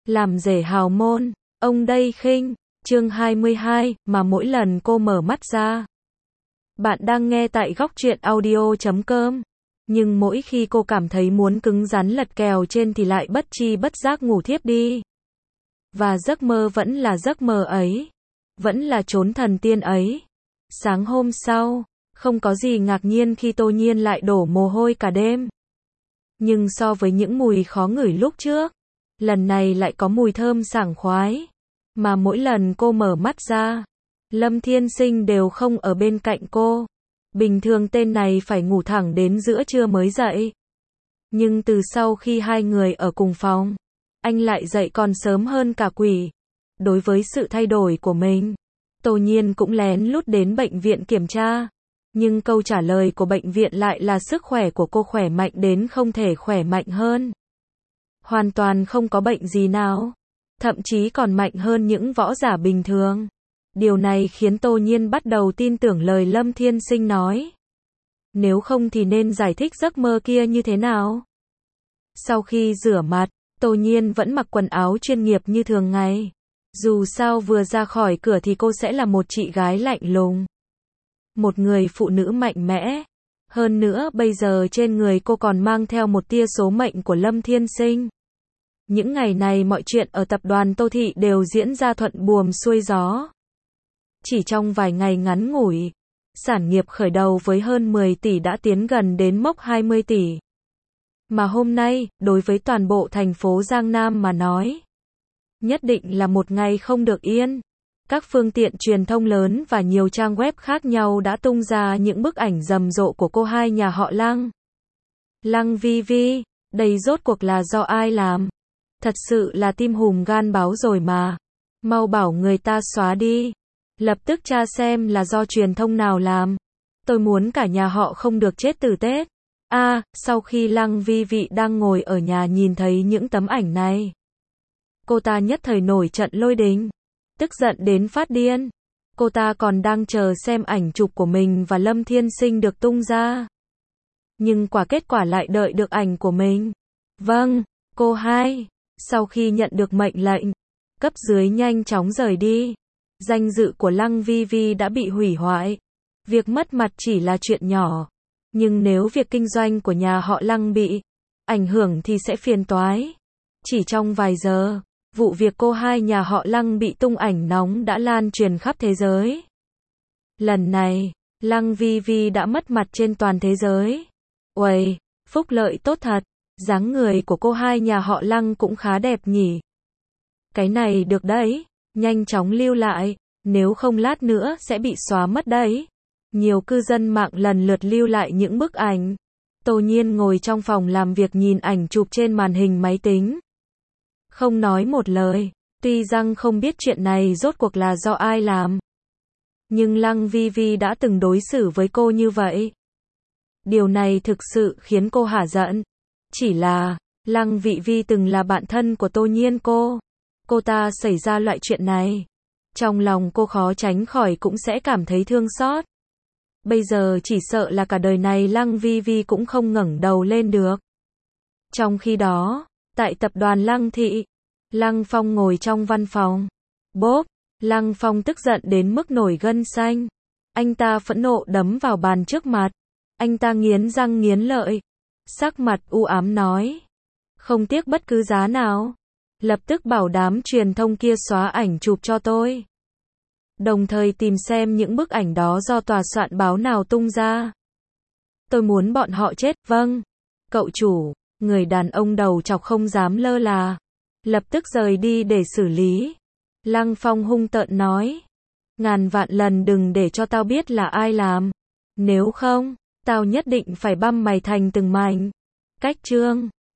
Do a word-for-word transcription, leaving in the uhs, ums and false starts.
Làm rể hào môn, ông đây khinh, chương hai mươi hai, mà mỗi lần cô mở mắt ra. Bạn đang nghe tại góc truyện audio chấm com. Nhưng mỗi khi cô cảm thấy muốn cứng rắn lật kèo trên thì lại bất chi bất giác ngủ thiếp đi. Và giấc mơ vẫn là giấc mơ ấy. Vẫn là chốn thần tiên ấy. Sáng hôm sau, không có gì ngạc nhiên khi Tô Nhiên lại đổ mồ hôi cả đêm. Nhưng so với những mùi khó ngửi lúc trước, lần này lại có mùi thơm sảng khoái. Mà mỗi lần cô mở mắt ra, Lâm Thiên Sinh đều không ở bên cạnh cô. Bình thường tên này phải ngủ thẳng đến giữa trưa mới dậy. Nhưng từ sau khi hai người ở cùng phòng, anh lại dậy còn sớm hơn cả quỷ. Đối với sự thay đổi của mình, Tô Nhiên cũng lén lút đến bệnh viện kiểm tra. Nhưng câu trả lời của bệnh viện lại là sức khỏe của cô khỏe mạnh đến không thể khỏe mạnh hơn. Hoàn toàn không có bệnh gì nào. Thậm chí còn mạnh hơn những võ giả bình thường. Điều này khiến Tô Nhiên bắt đầu tin tưởng lời Lâm Thiên Sinh nói. Nếu không thì nên giải thích giấc mơ kia như thế nào? Sau khi rửa mặt, Tô Nhiên vẫn mặc quần áo chuyên nghiệp như thường ngày. Dù sao vừa ra khỏi cửa thì cô sẽ là một chị gái lạnh lùng. Một người phụ nữ mạnh mẽ. Hơn nữa bây giờ trên người cô còn mang theo một tia số mệnh của Lâm Thiên Sinh. Những ngày này mọi chuyện ở tập đoàn Tô Thị đều diễn ra thuận buồm xuôi gió. Chỉ trong vài ngày ngắn ngủi, sản nghiệp khởi đầu với hơn mười tỷ đã tiến gần đến mốc hai mươi tỷ. Mà hôm nay, đối với toàn bộ thành phố Giang Nam mà nói, nhất định là một ngày không được yên. Các phương tiện truyền thông lớn và nhiều trang web khác nhau đã tung ra những bức ảnh rầm rộ của cô hai nhà họ Lăng. Lăng Vi Vi, đây rốt cuộc là do ai làm? Thật sự là tim hùm gan báo rồi mà. Mau bảo người ta xóa đi. Lập tức tra xem là do truyền thông nào làm. Tôi muốn cả nhà họ không được chết từ Tết. A, à, sau khi Lăng Vi Vi đang ngồi ở nhà nhìn thấy những tấm ảnh này, cô ta nhất thời nổi trận lôi đình, tức giận đến phát điên. Cô ta còn đang chờ xem ảnh chụp của mình và Lâm Thiên Sinh được tung ra. Nhưng quả kết quả lại đợi được ảnh của mình. Vâng, cô hai. Sau khi nhận được mệnh lệnh, cấp dưới nhanh chóng rời đi. Danh dự của Lăng Vi Vi đã bị hủy hoại. Việc mất mặt chỉ là chuyện nhỏ. Nhưng nếu việc kinh doanh của nhà họ Lăng bị ảnh hưởng thì sẽ phiền toái. Chỉ trong vài giờ, vụ việc cô hai nhà họ Lăng bị tung ảnh nóng đã lan truyền khắp thế giới. Lần này, Lăng Vi Vi đã mất mặt trên toàn thế giới. Uầy, phúc lợi tốt thật. Dáng người của cô hai nhà họ Lăng cũng khá đẹp nhỉ. Cái này được đấy, nhanh chóng lưu lại, nếu không lát nữa sẽ bị xóa mất đấy. Nhiều cư dân mạng lần lượt lưu lại những bức ảnh. Tô Nhiên ngồi trong phòng làm việc nhìn ảnh chụp trên màn hình máy tính. Không nói một lời, tuy rằng không biết chuyện này rốt cuộc là do ai làm. Nhưng Lăng Vi Vi đã từng đối xử với cô như vậy. Điều này thực sự khiến cô hả giận. Chỉ là, Lăng Vi Vi từng là bạn thân của Tô Nhiên cô. Cô ta xảy ra loại chuyện này. Trong lòng cô khó tránh khỏi cũng sẽ cảm thấy thương xót. Bây giờ chỉ sợ là cả đời này Lăng Vi Vi cũng không ngẩng đầu lên được. Trong khi đó, tại tập đoàn Lăng Thị, Lăng Phong ngồi trong văn phòng. Bốp, Lăng Phong tức giận đến mức nổi gân xanh. Anh ta phẫn nộ đấm vào bàn trước mặt. Anh ta nghiến răng nghiến lợi. Sắc mặt u ám nói. Không tiếc bất cứ giá nào. Lập tức bảo đám truyền thông kia xóa ảnh chụp cho tôi. Đồng thời tìm xem những bức ảnh đó do tòa soạn báo nào tung ra. Tôi muốn bọn họ chết, vâng. Cậu chủ, người đàn ông đầu chọc không dám lơ là. Lập tức rời đi để xử lý. Lăng Phong hung tợn nói. Ngàn vạn lần đừng để cho tao biết là ai làm. Nếu không, tao nhất định phải băm mày thành từng mảnh. Cách chương